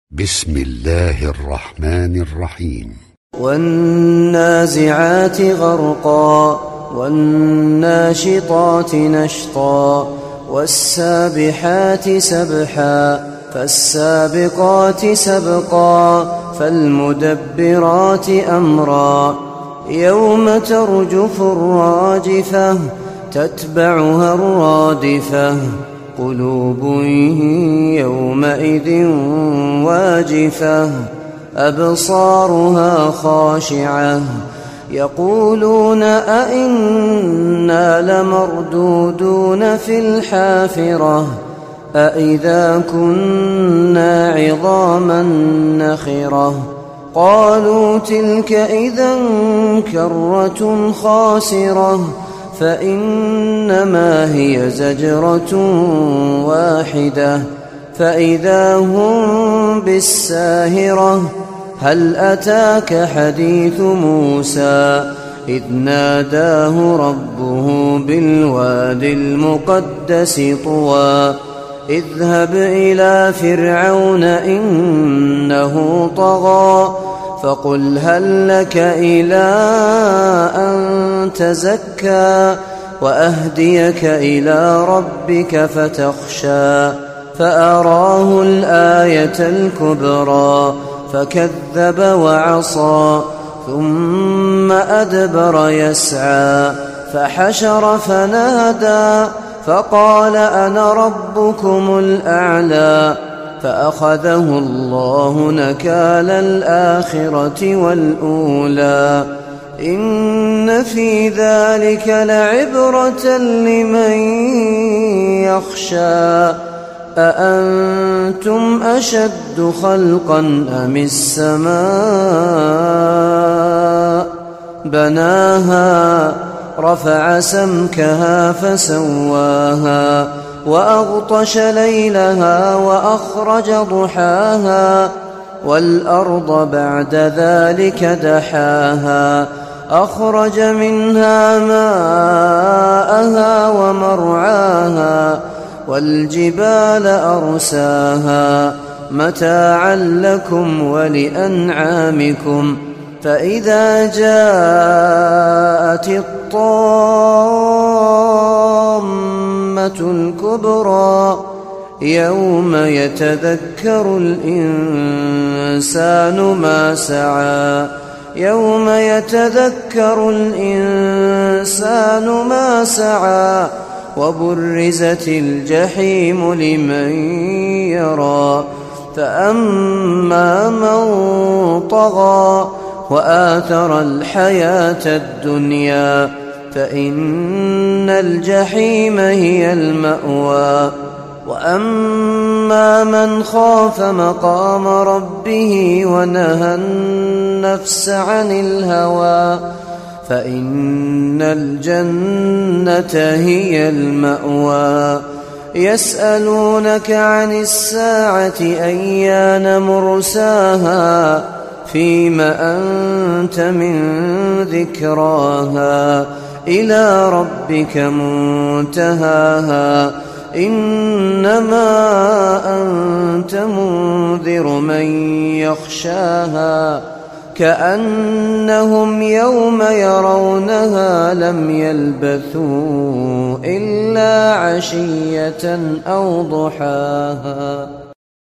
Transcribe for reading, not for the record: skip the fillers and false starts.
بسم الله الرحمن الرحيم. والنازعات غرقا والناشطات نشطا والسابحات سبحا فالسابقات سبقا فالمدبرات أمرا يوم ترجف الراجفة تتبعها الرادفة قلوب يومئذ واجفة أبصارها خاشعة يقولون أئنا لمردودون في الحافرة أئذا كنا عظاما نخرة قالوا تلك إذا كرة خاسرة فإنما هي زجرة واحدة فإذا هم بالساهرة هل أتاك حديث موسى إذ ناداه ربه بالوادي المقدس طوى اذهب إلى فرعون إنه طغى فقل هل لك إلى أن تزكى وأهديك إلى ربك فتخشى فأراه الآية الكبرى فكذب وعصى ثم أدبر يسعى فحشر فنادى فقال أنا ربكم الأعلى فأخذه الله نكال الآخرة والأولى إن في ذلك لعبرة لمن يخشى أأنتم أشد خلقا أم السماء بناها رفع سمكها فسواها وأغطش ليلها وأخرج ضحاها والأرض بعد ذلك دحاها أخرج منها ماءها ومرعاها والجبال أرساها متاعا لكم ولأنعامكم فإذا جاءت الطامة الكبرى يوم يتذكر الإنسان ما سعى يوم يتذكر الإنسان ما سعى وبرزت الجحيم لمن يرى فأما من طغى وآثر الحياة الدنيا فإن الجحيم هي المأوى وأما من خاف مقام ربه ونهى النفس عن الهوى فإن الجنة هي المأوى يسألونك عن الساعة أيان مرساها فيم أنت من ذكراها إلى ربك منتهاها إنما أنت منذر من يخشاها كأنهم يوم يرونها لم يلبثوا إلا عشية أو ضحاها.